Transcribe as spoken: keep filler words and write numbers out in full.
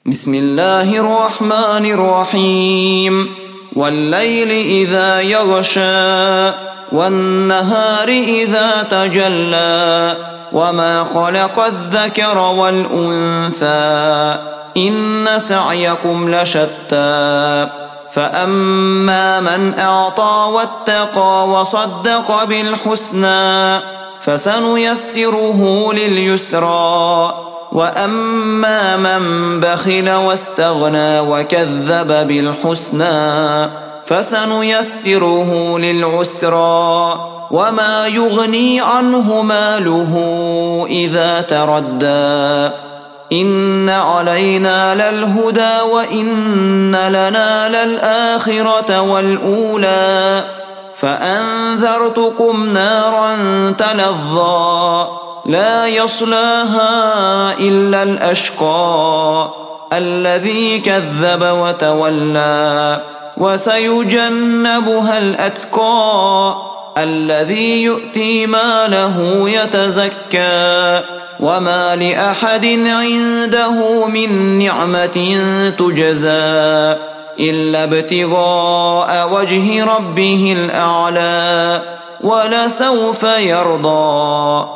بسم الله الرحمن الرحيم والليل إذا يغشى والنهار إذا تجلى وما خلق الذكر والأنثى إن سعيكم لشتى فأما من أعطى واتقى وصدق بالحسنى فسنيسره لليسرى وأما من بخل واستغنى وكذب بالحسنى فسنيسره للعسرى وما يغني عنه ماله إذا تردى إن علينا للهدى وإن لنا للآخرة والأولى فأنذرتكم نارا تلظى لا يصلاها إلا الأشقى الذي كذب وتولى وسيجنبها الأتقى الذي يؤتي ماله يتزكى وما لأحد عنده من نعمة تجزى إلا ابتغاء وجه ربه الأعلى ولسوف يرضى.